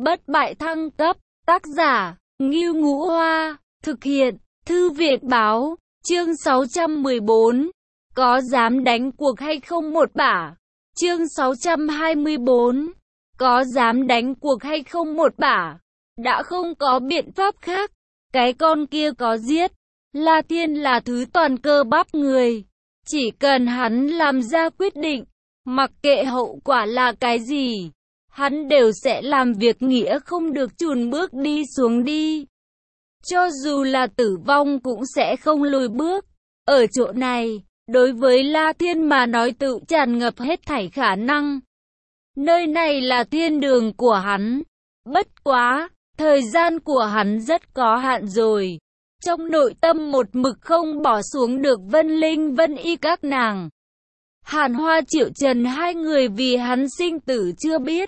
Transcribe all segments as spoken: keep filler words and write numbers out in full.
Bất bại thăng cấp, tác giả, Ngưu Ngũ Hoa, thực hiện, Thư viện Báo, chương sáu trăm mười bốn, có dám đánh cuộc hay không một bả, chương sáu trăm hai mươi bốn, có dám đánh cuộc hay không một bả, đã không có biện pháp khác, cái con kia có giết, La Thiên là thứ toàn cơ bắp người, chỉ cần hắn làm ra quyết định, mặc kệ hậu quả là cái gì, hắn đều sẽ làm việc nghĩa không được chùn bước đi xuống đi. Cho dù là tử vong cũng sẽ không lùi bước. Ở chỗ này, đối với La Thiên mà nói tự tràn ngập hết thảy khả năng. Nơi này là thiên đường của hắn. Bất quá, thời gian của hắn rất có hạn rồi. Trong nội tâm một mực không bỏ xuống được Vân Linh Vân Y các nàng. Hàn Hoa Triệu Trần hai người vì hắn sinh tử chưa biết.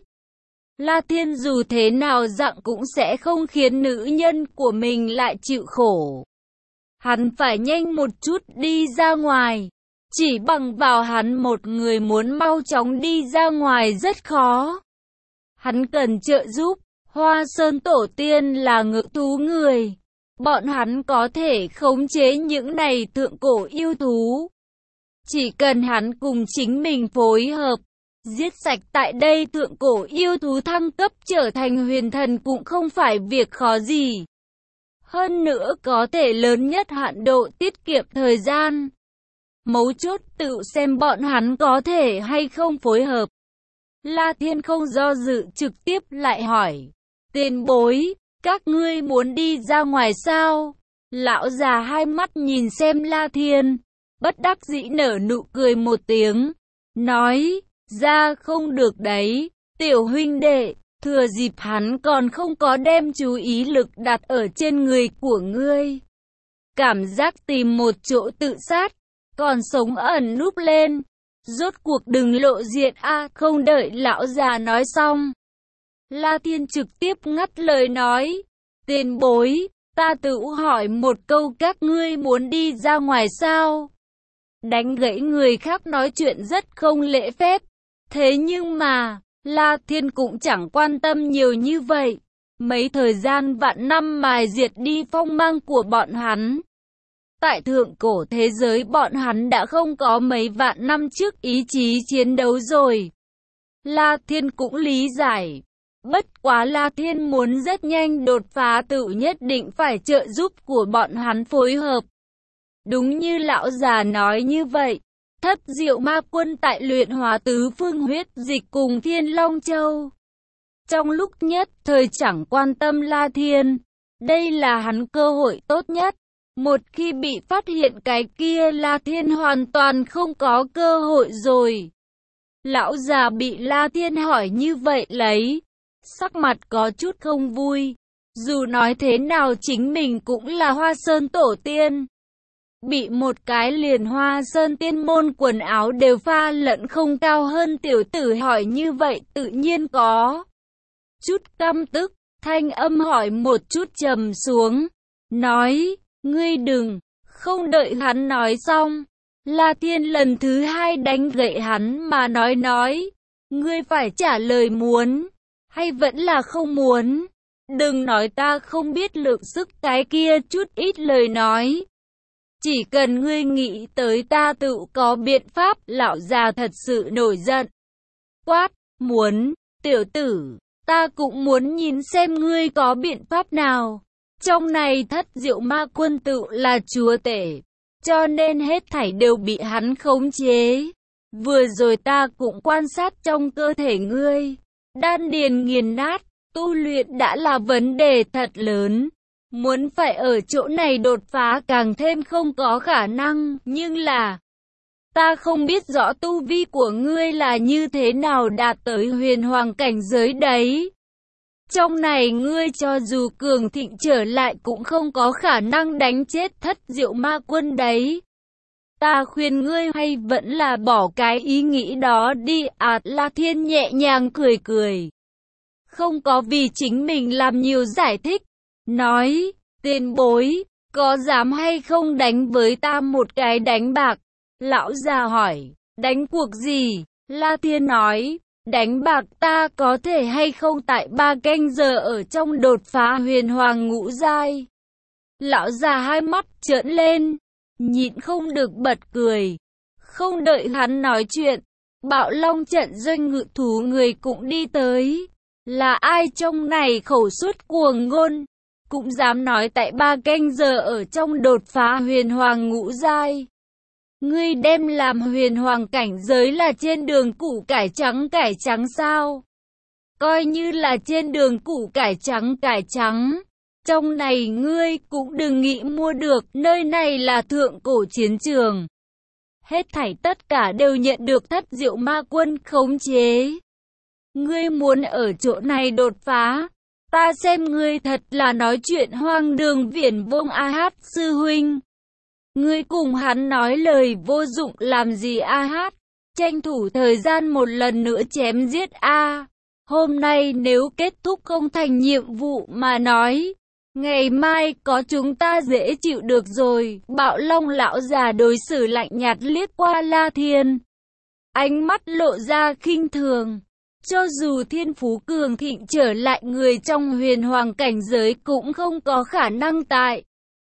La Thiên dù thế nào dặn cũng sẽ không khiến nữ nhân của mình lại chịu khổ. Hắn phải nhanh một chút đi ra ngoài. Chỉ bằng vào hắn một người muốn mau chóng đi ra ngoài rất khó. Hắn cần trợ giúp. Hoa Sơn Tổ Tiên là ngự thú người. Bọn hắn có thể khống chế những này thượng cổ yêu thú. Chỉ cần hắn cùng chính mình phối hợp. Giết sạch tại đây thượng cổ yêu thú thăng cấp trở thành huyền thần cũng không phải việc khó gì. Hơn nữa có thể lớn nhất hạn độ tiết kiệm thời gian. Mấu chốt tự xem bọn hắn có thể hay không phối hợp. La Thiên không do dự trực tiếp lại hỏi. Tiền bối, các ngươi muốn đi ra ngoài sao? Lão già hai mắt nhìn xem La Thiên. Bất đắc dĩ nở nụ cười một tiếng. Nói. Ra không được đấy, tiểu huynh đệ, thừa dịp hắn còn không có đem chú ý lực đặt ở trên người của ngươi. Cảm giác tìm một chỗ tự sát, còn sống ẩn núp lên. Rốt cuộc đừng lộ diện a. Không đợi lão già nói xong. La Thiên trực tiếp ngắt lời nói. Tiền bối, ta tự hỏi một câu các ngươi muốn đi ra ngoài sao? Đánh gãy người khác nói chuyện rất không lễ phép. Thế nhưng mà, La Thiên cũng chẳng quan tâm nhiều như vậy. Mấy thời gian vạn năm mài diệt đi phong mang của bọn hắn. Tại thượng cổ thế giới bọn hắn đã không có mấy vạn năm trước ý chí chiến đấu rồi. La Thiên cũng lý giải. Bất quá La Thiên muốn rất nhanh đột phá tự nhất định phải trợ giúp của bọn hắn phối hợp. Đúng như lão già nói như vậy. Thất Diệu Ma Quân tại luyện hóa tứ phương huyết dịch cùng Thiên Long Châu. Trong lúc nhất thời chẳng quan tâm La Thiên. Đây là hắn cơ hội tốt nhất. Một khi bị phát hiện cái kia La Thiên hoàn toàn không có cơ hội rồi. Lão già bị La Thiên hỏi như vậy lấy. Sắc mặt có chút không vui. Dù nói thế nào chính mình cũng là Hoa Sơn Tổ Tiên. Bị một cái liền Hoa Sơn tiên môn quần áo đều pha lẫn không cao hơn tiểu tử hỏi như vậy tự nhiên có chút căm tức, thanh âm hỏi một chút trầm xuống, nói, ngươi đừng, không đợi hắn nói xong, La Thiên lần thứ hai đánh gậy hắn mà nói nói, ngươi phải trả lời muốn, hay vẫn là không muốn, đừng nói ta không biết lượng sức cái kia chút ít lời nói. Chỉ cần ngươi nghĩ tới ta tự có biện pháp, lão già thật sự nổi giận. Quát, muốn, tiểu tử, ta cũng muốn nhìn xem ngươi có biện pháp nào. Trong này Thất Diệu Ma Quân tự là chúa tể, cho nên hết thảy đều bị hắn khống chế. Vừa rồi ta cũng quan sát trong cơ thể ngươi, đan điền nghiền nát, tu luyện đã là vấn đề thật lớn. Muốn phải ở chỗ này đột phá càng thêm không có khả năng, nhưng là ta không biết rõ tu vi của ngươi là như thế nào đạt tới huyền hoàng cảnh giới đấy. Trong này ngươi cho dù cường thịnh trở lại cũng không có khả năng đánh chết Thất Diệu Ma Quân đấy. Ta khuyên ngươi hay vẫn là bỏ cái ý nghĩ đó đi. À, La Thiên nhẹ nhàng cười cười. Không có vì chính mình làm nhiều giải thích. Nói, tiền bối, có dám hay không đánh với ta một cái đánh bạc? Lão già hỏi, đánh cuộc gì? La Thiên nói, đánh bạc ta có thể hay không tại ba canh giờ ở trong đột phá huyền hoàng ngũ giai. Lão già hai mắt trợn lên, nhịn không được bật cười. Không đợi hắn nói chuyện, Bạo Long trận doanh ngự thú người cũng đi tới. Là ai trong này khẩu suất cuồng ngôn, cũng dám nói tại ba canh giờ ở trong đột phá huyền hoàng ngũ giai. Ngươi đem làm huyền hoàng cảnh giới là trên đường củ cải trắng cải trắng sao? Coi như là trên đường củ cải trắng cải trắng. Trong này ngươi cũng đừng nghĩ mua được, nơi này là thượng cổ chiến trường. Hết thảy tất cả đều nhận được Thất Diệu Ma Quân khống chế. Ngươi muốn ở chỗ này đột phá, ta xem ngươi thật là nói chuyện hoang đường viển vông. A Hát sư huynh, ngươi cùng hắn nói lời vô dụng làm gì? A Hát, tranh thủ thời gian một lần nữa chém giết a. Hôm nay nếu kết thúc không thành nhiệm vụ mà nói, ngày mai có chúng ta dễ chịu được rồi. Bạo Long lão già đối xử lạnh nhạt liếc qua La Thiên, ánh mắt lộ ra khinh thường. Cho dù thiên phú cường thịnh trở lại, người trong huyền hoàng cảnh giới cũng không có khả năng tại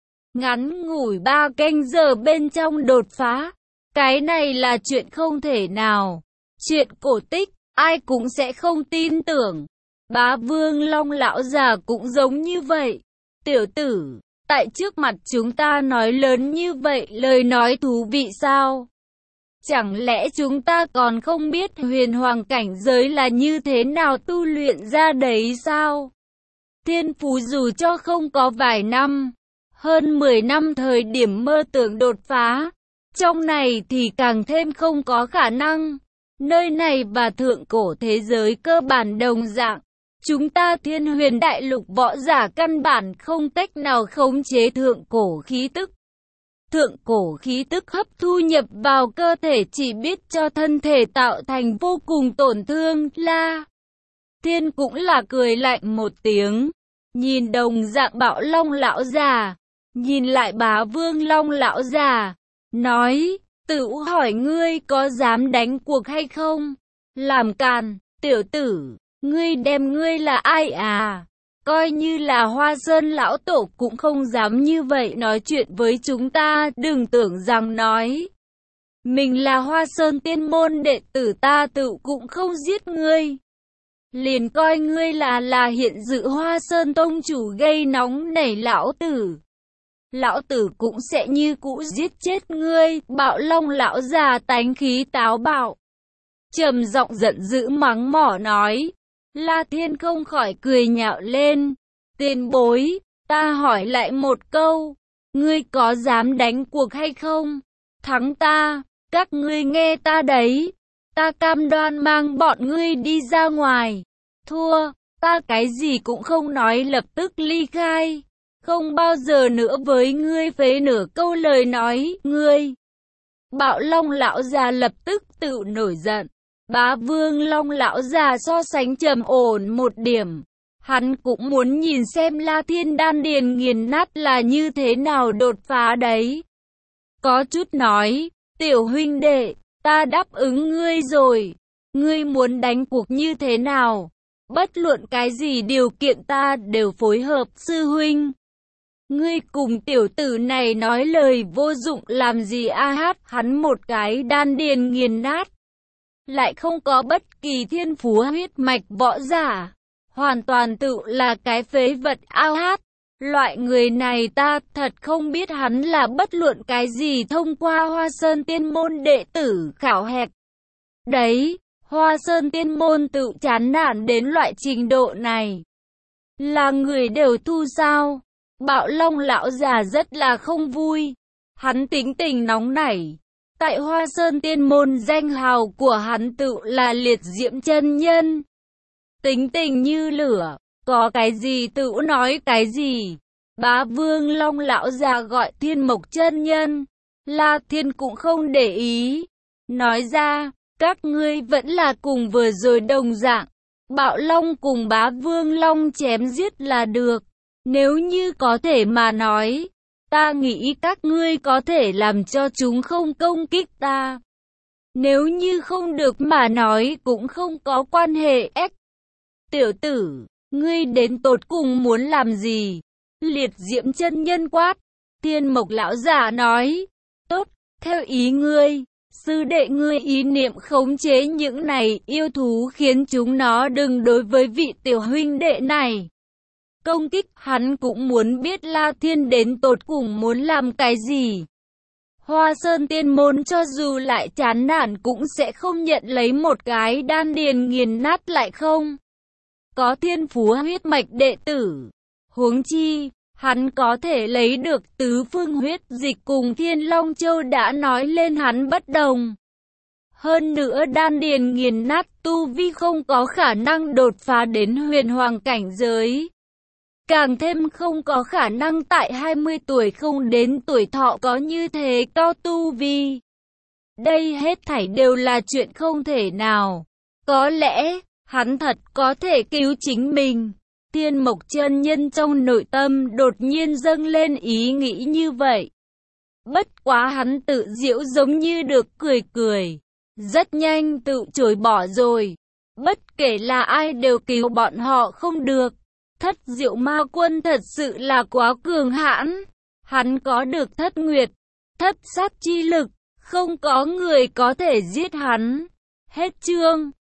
ngắn ngủi ba canh giờ bên trong đột phá. Cái này là chuyện không thể nào. Chuyện cổ tích, ai cũng sẽ không tin tưởng. Bá Vương Long lão già cũng giống như vậy. Tiểu tử, tại trước mặt chúng ta nói lớn như vậy lời nói thú vị sao? Chẳng lẽ chúng ta còn không biết huyền hoàng cảnh giới là như thế nào tu luyện ra đấy sao? Thiên phú dù cho không có vài năm, hơn mười năm thời điểm mơ tưởng đột phá, trong này thì càng thêm không có khả năng. Nơi này và thượng cổ thế giới cơ bản đồng dạng. Chúng ta Thiên Huyền Đại Lục võ giả căn bản không cách nào khống chế thượng cổ khí tức. Thượng cổ khí tức hấp thu nhập vào cơ thể chỉ biết cho thân thể tạo thành vô cùng tổn thương. La Thiên cũng là cười lạnh một tiếng, nhìn đồng dạng Bạo Long lão già, nhìn lại Bá Vương Long lão già, nói, tự hỏi ngươi có dám đánh cuộc hay không? Làm càn, tiểu tử, ngươi đem ngươi là ai à? Coi như là Hoa Sơn lão tổ cũng không dám như vậy nói chuyện với chúng ta. Đừng tưởng rằng nói mình là Hoa Sơn tiên môn đệ tử ta tự cũng không giết ngươi. Liền coi ngươi là là hiện dự Hoa Sơn tông chủ gây nóng nảy lão tử. Lão tử cũng sẽ như cũ giết chết ngươi. Bạo Long lão già tánh khí táo bạo, trầm giọng giận dữ mắng mỏ nói. La Thiên không khỏi cười nhạo lên. Tiền bối, ta hỏi lại một câu, ngươi có dám đánh cuộc hay không? Thắng ta, các ngươi nghe ta đấy, ta cam đoan mang bọn ngươi đi ra ngoài. Thua, ta cái gì cũng không nói, lập tức ly khai, không bao giờ nữa với ngươi phế nửa câu lời nói. Ngươi! Bạo Long lão già lập tức tự nổi giận. Bá Vương Long lão già so sánh trầm ổn một điểm. Hắn cũng muốn nhìn xem La Thiên đan điền nghiền nát là như thế nào đột phá đấy. Có chút nói, tiểu huynh đệ, ta đáp ứng ngươi rồi. Ngươi muốn đánh cuộc như thế nào? Bất luận cái gì điều kiện ta đều phối hợp. Sư huynh, ngươi cùng tiểu tử này nói lời vô dụng làm gì? A Hát, hắn một cái đan điền nghiền nát, lại không có bất kỳ thiên phú huyết mạch võ giả, hoàn toàn tự là cái phế vật. A Hát, loại người này ta thật không biết hắn là bất luận cái gì thông qua Hoa Sơn tiên môn đệ tử khảo hạch. Đấy, Hoa Sơn tiên môn tự chán nản đến loại trình độ này. Là người đều thu sao? Bạo Long lão già rất là không vui. Hắn tính tình nóng nảy. Tại Hoa Sơn tiên môn danh hào của hắn tự là liệt diễm chân nhân. Tính tình như lửa, có cái gì tự nói cái gì. Bá Vương Long lão già gọi Thiên Mộc chân nhân. La Thiên cũng không để ý. Nói ra, các ngươi vẫn là cùng vừa rồi đồng dạng. Bạo Long cùng Bá Vương Long chém giết là được. Nếu như có thể mà nói, ta nghĩ các ngươi có thể làm cho chúng không công kích ta. Nếu như không được mà nói cũng không có quan hệ. Ếch, tiểu tử, ngươi đến tột cùng muốn làm gì? Liệt Diễm chân nhân quát. Thiên Mộc lão giả nói, tốt, theo ý ngươi. Sư đệ ngươi ý niệm khống chế những này yêu thú khiến chúng nó đừng đối với vị tiểu huynh đệ này công kích. Hắn cũng muốn biết La Thiên đến tột cùng muốn làm cái gì. Hoa Sơn Tiên Môn cho dù lại chán nản cũng sẽ không nhận lấy một cái đan điền nghiền nát lại không có thiên phú huyết mạch đệ tử. Huống chi, hắn có thể lấy được tứ phương huyết dịch cùng Thiên Long Châu đã nói lên hắn bất đồng. Hơn nữa đan điền nghiền nát tu vi không có khả năng đột phá đến huyền hoàng cảnh giới. Càng thêm không có khả năng tại hai mươi tuổi không đến tuổi thọ có như thế cao tu vi. Đây hết thảy đều là chuyện không thể nào. Có lẽ, hắn thật có thể cứu chính mình. Thiên Mộc chân nhân trong nội tâm đột nhiên dâng lên ý nghĩ như vậy. Bất quá hắn tự giễu giống như được cười cười. Rất nhanh tự chối bỏ rồi. Bất kể là ai đều cứu bọn họ không được. Thất Diệu Ma Quân thật sự là quá cường hãn. Hắn có được thất nguyệt, thất sát chi lực. Không có người có thể giết hắn. Hết chương.